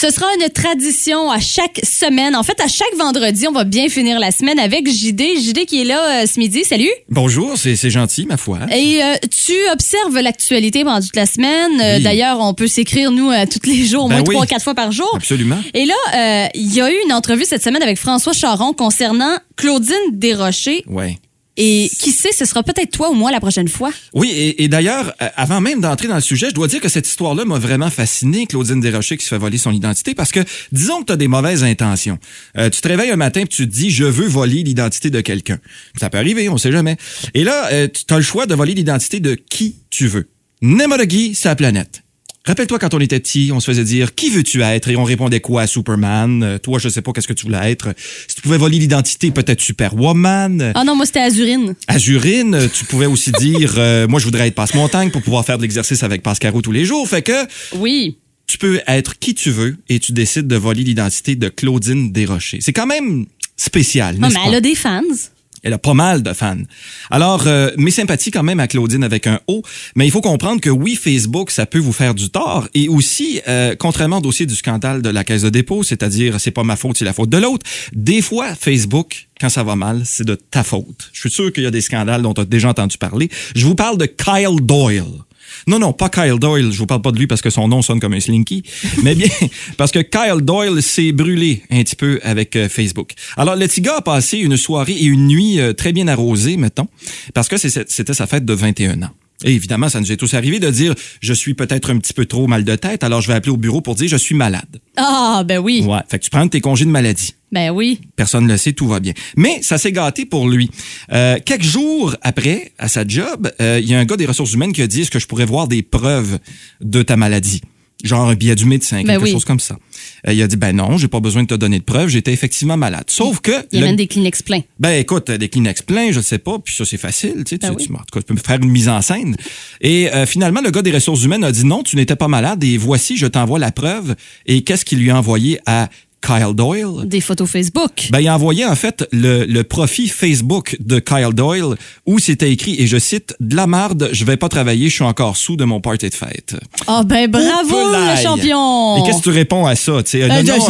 Ce sera une tradition à chaque semaine. En fait, à chaque vendredi, on va bien finir la semaine avec JD. JD qui est là ce midi. Salut. Bonjour, c'est gentil, ma foi. Et tu observes l'actualité pendant toute la semaine. Oui. D'ailleurs, on peut s'écrire, nous, tous les jours, au moins 3-4 fois par jour. Absolument. Et là, il y a eu une entrevue cette semaine avec François Charon concernant Claudine Desrochers. Ouais. Et qui sait, ce sera peut-être toi ou moi la prochaine fois. Oui, et d'ailleurs, avant même d'entrer dans le sujet, je dois dire que cette histoire-là m'a vraiment fasciné, Claudine Desrochers qui se fait voler son identité, parce que disons que tu as des mauvaises intentions. Tu te réveilles un matin et tu te dis « je veux voler l'identité de quelqu'un ». Ça peut arriver, on sait jamais. Et là, tu as le choix de voler l'identité de qui tu veux. N'importe qui, c'est la planète. Rappelle-toi quand on était petit, on se faisait dire « qui veux-tu être ?» et on répondait quoi? Superman. Toi, je sais pas qu'est-ce que tu voulais être. Si tu pouvais voler l'identité, peut-être Superwoman. Ah non, moi, c'était Azurine. Azurine, tu pouvais aussi dire moi, je voudrais être Passe-Montagne pour pouvoir faire de l'exercice avec Pascaro tous les jours. Fait que oui, tu peux être qui tu veux et tu décides de voler l'identité de Claudine Desrochers. C'est quand même spécial, n'est-ce mais pas? elle a des fans. Elle a pas mal de fans. Alors, mes sympathies quand même à Claudine avec un O, mais il faut comprendre que oui, Facebook, ça peut vous faire du tort. Et aussi, contrairement au dossier du scandale de la Caisse de dépôt, c'est-à-dire c'est pas ma faute, c'est la faute de l'autre, des fois, Facebook, quand ça va mal, c'est de ta faute. Je suis sûr qu'il y a des scandales dont tu as déjà entendu parler. Je vous parle de Kyle Doyle. Non, pas Kyle Doyle. Je vous parle pas de lui parce que son nom sonne comme un slinky, mais bien parce que Kyle Doyle s'est brûlé un petit peu avec Facebook. Alors, le petit gars a passé une soirée et une nuit très bien arrosée, mettons, parce que c'était sa fête de 21 ans. Et évidemment, ça nous est tous arrivé de dire « je suis peut-être un petit peu trop mal de tête, alors je vais appeler au bureau pour dire « je suis malade ». Ah, ben oui. Ouais, fait que tu prends tes congés de maladie. Ben oui. Personne ne le sait, tout va bien. Mais ça s'est gâté pour lui. Quelques jours après, à sa job, il y a un gars des ressources humaines qui a dit « est-ce que je pourrais voir des preuves de ta maladie? » Genre un billet du médecin, quelque chose comme ça. Il a dit, ben non, j'ai pas besoin de te donner de preuves, j'étais effectivement malade. Sauf que... Il y a même des Kleenex pleins. Ben écoute, des Kleenex pleins, je sais pas, puis ça c'est facile, tu sais, ben en tout cas, tu peux me faire une mise en scène. Et finalement, le gars des ressources humaines a dit, non, tu n'étais pas malade, et voici, je t'envoie la preuve. Et qu'est-ce qu'il lui a envoyé à Kyle Doyle? Des photos Facebook. Ben, il a envoyé, en fait, le profil Facebook de Kyle Doyle où c'était écrit, et je cite, « De la marde, je vais pas travailler, je suis encore sous de mon party de fête. » Ah ben bravo, le champion! Et qu'est-ce que tu réponds à ça? C'est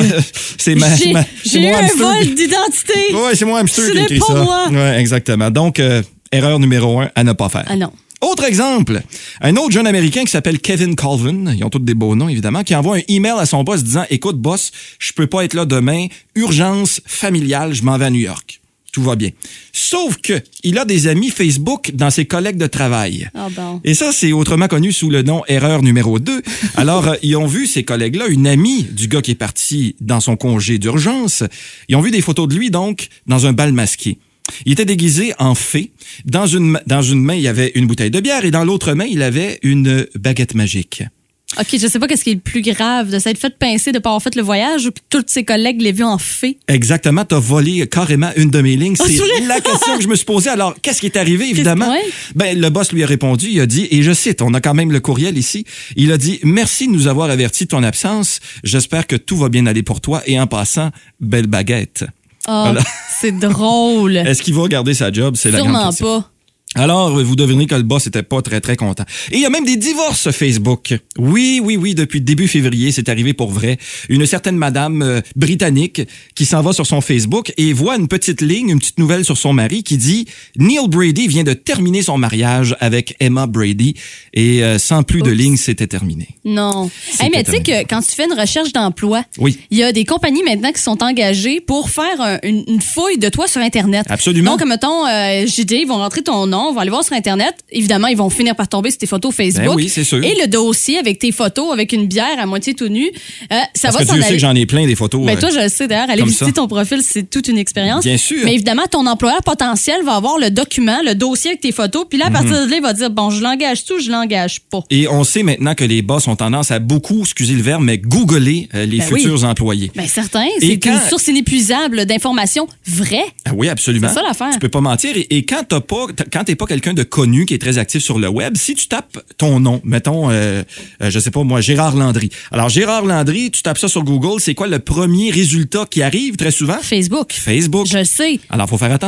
j'ai eu un vol d'identité. Ouais, c'est mon hamster qui a écrit ça. Ce n'est pas moi. Ouais, exactement. Donc, erreur numéro 1 à ne pas faire. Ah non. Autre exemple, un autre jeune Américain qui s'appelle Kevin Colvin, ils ont tous des beaux noms évidemment, qui envoie un email à son boss disant « Écoute boss, je peux pas être là demain, urgence familiale, je m'en vais à New York. » Tout va bien. Sauf que il a des amis Facebook dans ses collègues de travail. Ah bon. Et ça, c'est autrement connu sous le nom erreur numéro 2. Alors, ils ont vu, ces collègues-là, une amie du gars qui est parti dans son congé d'urgence. Ils ont vu des photos de lui, donc, dans un bal masqué. Il était déguisé en fée. Dans une main, il y avait une bouteille de bière et dans l'autre main, il avait une baguette magique. OK, je sais pas qu'est-ce qui est le plus grave, de s'être fait pincer de pas avoir fait le voyage ou que tous ses collègues l'aient vu en fée. Exactement, t'as volé carrément une de mes lignes. C'est la question que je me suis posée. Alors, qu'est-ce qui est arrivé, évidemment? Ben, le boss lui a répondu, il a dit, et je cite, on a quand même le courriel ici, il a dit, merci de nous avoir averti de ton absence. J'espère que tout va bien aller pour toi et en passant, belle baguette. Oh, voilà. C'est drôle. Est-ce qu'il va garder sa job? C'est la grande question. Sûrement pas. Alors, vous devinez que le boss était pas très, très content. Et il y a même des divorces Facebook. Oui, depuis début février, c'est arrivé pour vrai. Une certaine madame britannique qui s'en va sur son Facebook et voit une petite ligne, une petite nouvelle sur son mari qui dit « Neil Brady vient de terminer son mariage avec Emma Brady. » Et sans plus de lignes, c'était terminé. Non. Hey, mais tu sais que quand tu fais une recherche d'emploi, oui, il y a des compagnies maintenant qui sont engagées pour faire une fouille de toi sur Internet. Absolument. Donc, mettons, JD, ils vont rentrer ton nom, on va aller voir sur Internet. Évidemment, ils vont finir par tomber sur tes photos Facebook. Ben oui, c'est sûr. Et le dossier avec tes photos, avec une bière à moitié tout nu, ça Parce va que s'en aller. Tu sais que j'en ai plein des photos. Ben toi, je le sais d'ailleurs. Aller visiter ton profil, c'est toute une expérience. Bien sûr. Mais évidemment, ton employeur potentiel va avoir le document, le dossier avec tes photos. Puis là, à partir de là, il va dire, bon, je l'engage-tu ou je l'engage pas. Et on sait maintenant que les boss ont tendance à beaucoup, excusez le verbe, mais googler les futurs employés. Ben certain. C'est une source inépuisable d'informations vraies. Ah oui, absolument. C'est ça l'affaire. Tu peux pas mentir. Et quand t'es pas quelqu'un de connu qui est très actif sur le web, si tu tapes ton nom, mettons, je sais pas moi, Gérard Landry. Alors, Gérard Landry, tu tapes ça sur Google, c'est quoi le premier résultat qui arrive très souvent? Facebook. Facebook. Je le sais. Alors, faut faire attention.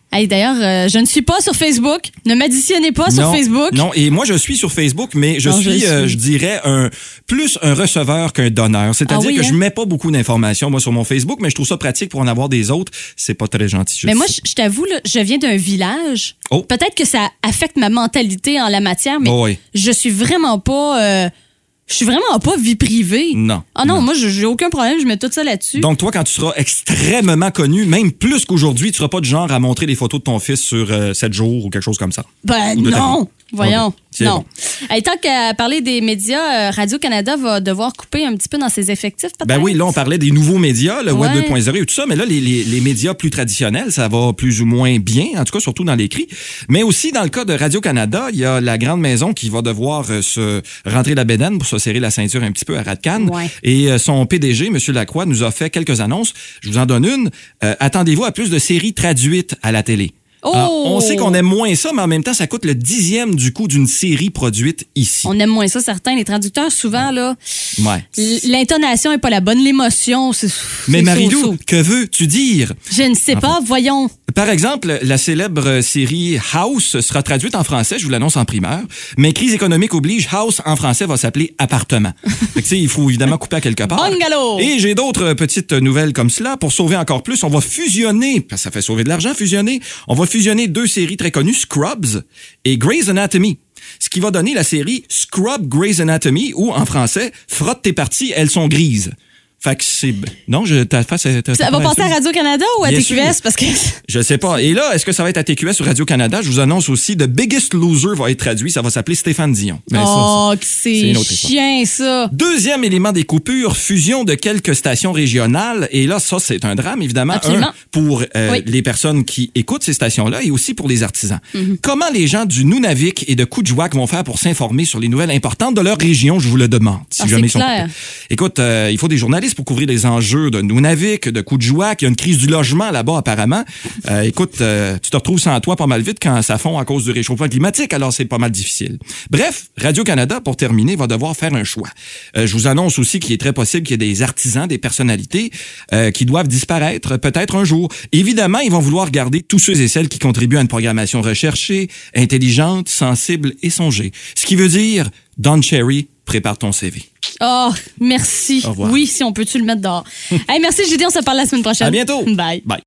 Hey, d'ailleurs, je ne suis pas sur Facebook. Ne m'additionnez pas sur Facebook. Non, et moi, je suis sur Facebook, mais je suis, je dirais, plus un receveur qu'un donneur. C'est-à-dire que je mets pas beaucoup d'informations, moi, sur mon Facebook, mais je trouve ça pratique pour en avoir des autres. C'est pas très gentil. Mais moi, je t'avoue, là, je viens d'un village. Oh. Peut-être que ça affecte ma mentalité en la matière, mais je suis vraiment pas... Je suis vraiment pas vie privée. Non. Ah non, moi, j'ai aucun problème. Je mets tout ça là-dessus. Donc, toi, quand tu seras extrêmement connu, même plus qu'aujourd'hui, tu seras pas du genre à montrer des photos de ton fils sur 7 jours ou quelque chose comme ça. Ben non. Voyons. Okay. Non. Bon. Tant qu'à parler des médias, Radio-Canada va devoir couper un petit peu dans ses effectifs, peut-être? Ben oui, là, on parlait des nouveaux médias, le Web 2.0 et tout ça, mais là, les médias plus traditionnels, ça va plus ou moins bien, en tout cas, surtout dans l'écrit. Mais aussi, dans le cas de Radio-Canada, il y a la grande maison qui va devoir se rentrer la bédaine pour se serrer la ceinture un petit peu à ras de canne. Ouais. Et son PDG, M. Lacroix, nous a fait quelques annonces. Je vous en donne une. Attendez-vous à plus de séries traduites à la télé. Oh! Alors, on sait qu'on aime moins ça, mais en même temps, ça coûte le 10e du coût d'une série produite ici. On aime moins ça, certains. Les traducteurs, souvent, là, ouais. L'intonation est pas la bonne, l'émotion, mais Marie-Lou, que veux-tu dire? Je ne sais pas, voyons. Par exemple, la célèbre série House sera traduite en français, je vous l'annonce en primeur, mais crise économique oblige, House en français va s'appeler Appartement. Fait que, il faut évidemment couper à quelque part. Bungalow! Et j'ai d'autres petites nouvelles comme cela. Pour sauver encore plus, on va fusionner, parce que ça fait sauver de l'argent, fusionner. On va fusionner 2 séries très connues, Scrubs et Grey's Anatomy. Ce qui va donner la série Scrub Grey's Anatomy, ou en français, Frotte tes parties, elles sont grises. Fait que c'est... Non, ta face... Ça va passer à Radio-Canada ou à TQS? Parce que... Je sais pas. Et là, est-ce que ça va être à TQS ou Radio-Canada? Je vous annonce aussi The Biggest Loser va être traduit. Ça va s'appeler Stéphane Dion. Mais c'est chien, ça. Deuxième élément des coupures, fusion de quelques stations régionales. Et là, ça, c'est un drame, évidemment. Absolument. Pour les personnes qui écoutent ces stations-là et aussi pour les artisans. Mm-hmm. Comment les gens du Nunavik et de Kuujjuaq vont faire pour s'informer sur les nouvelles importantes de leur région? Je vous le demande. Si jamais ils sont coupés. Écoute, il faut des journalistes pour couvrir les enjeux de Nunavik, de Kuujjuaq. Il y a une crise du logement là-bas, apparemment. Écoute, tu te retrouves sans toit pas mal vite quand ça fond à cause du réchauffement climatique, alors c'est pas mal difficile. Bref, Radio-Canada, pour terminer, va devoir faire un choix. Je vous annonce aussi qu'il est très possible qu'il y ait des artisans, des personnalités qui doivent disparaître peut-être un jour. Évidemment, ils vont vouloir garder tous ceux et celles qui contribuent à une programmation recherchée, intelligente, sensible et songée. Ce qui veut dire, Don Cherry, prépare ton CV. Oh, merci. Oui, si on peut-tu le mettre dehors. Hey, merci, JD, on se parle la semaine prochaine. À bientôt. Bye. Bye.